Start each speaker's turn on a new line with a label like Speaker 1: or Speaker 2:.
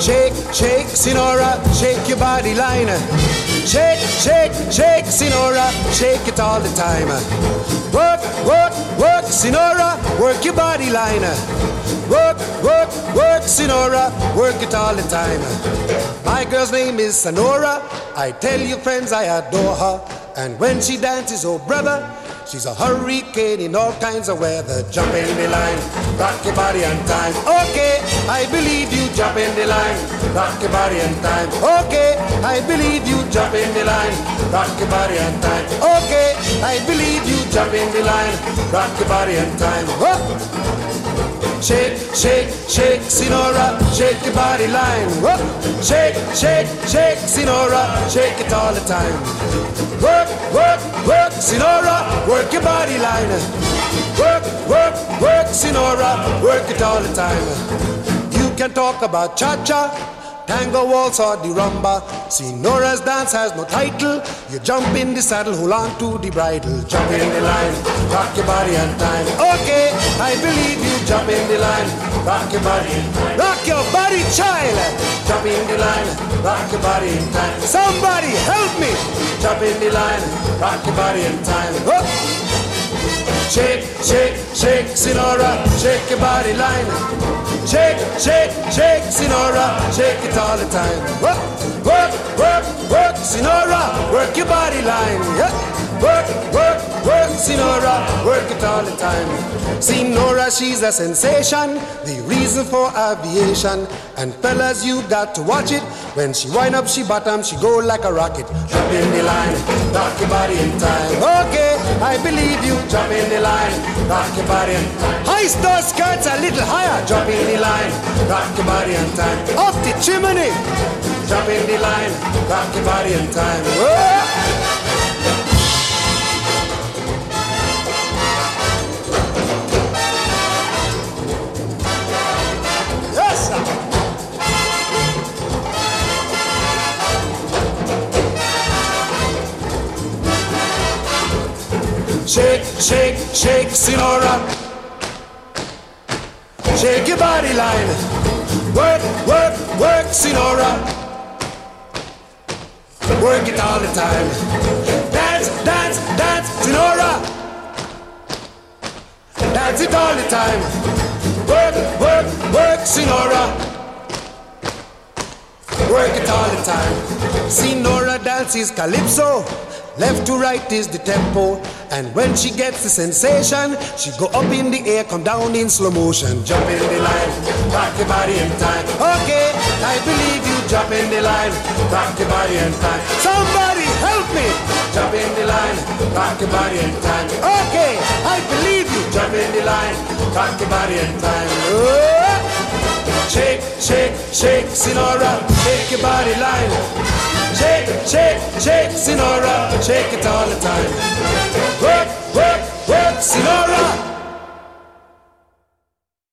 Speaker 1: shake, shake, Sinora, shake your body line. Shake, shake, shake, Sinora, shake it all the time. Work, work, work, Sinora, work your body line. Work, work, work, Sinora, work it all the time. My girl's name is Sonora. I tell you friends, I adore her. And when she dances, oh brother, she's a hurricane in all kinds of weather. Jump in the line, rock your body and time. Okay, I believe you, jump in the line, rock your body and time. Okay, I believe you, jump in the line, rock your body and time. Okay, I believe you, jump in the line, rock your body and time. Oh. Shake, shake, shake, Sinora, shake your body line. Whoop. Shake, shake, shake, Sinora, shake it all the time. Work, work, work, Sinora, work your body line. Work, work, work, Sinora, work it all the time. You can talk about cha-cha, tango, waltz or the rumba. Sinora's dance has no title. You jump in the saddle, hold on to the bridle. Jump in the line, rock your body and time. Okay, I believe you, jump in the line, rock your body. Rock your body, child. Jump in the line, rock your body in time. Somebody help me. Jump in the line, rock your body in time. Oh. Shake, shake, shake, Sinora, shake your body line. Shake, shake, shake, Sinora, shake it all the time. Work, work, work, work, Sinora, work your body line. Yeah. Work, work, work, Sinora, work it all the time. Sinora, she's a sensation, the reason for aviation. And fellas, you got to watch it. When she wind up, she bottom, she go like a rocket. Jump in the line, rock your body in time. Okay, I believe you, jump in the line, rock your body in time. High star skirts a little higher. Jump in the line, rock your body in time. Off the chimney, jump in the line, rock your body in time. Whoa. Shake, shake, shake, Sinora. Shake your body line. Work, work, work, Sinora. Work it all the time. Dance, dance, dance, Sinora. Dance it all the time. Work, work, work, Sinora. Work it all the time. Sinora dances calypso. Left to right is the tempo. And when she gets the sensation, she go up in the air, come down in slow motion. Jump in the line, rock your body in time. Okay, I believe you, jump in the line, rock your body in time. Somebody help me! Jump in the line, rock your body in time. Okay, I believe you, jump in the line, rock your body in time. Oh! Shake, shake, shake, Sinora, shake your body line. Shake, shake, shake, Sinora, shake it all the time. Work, work, work, Sinora.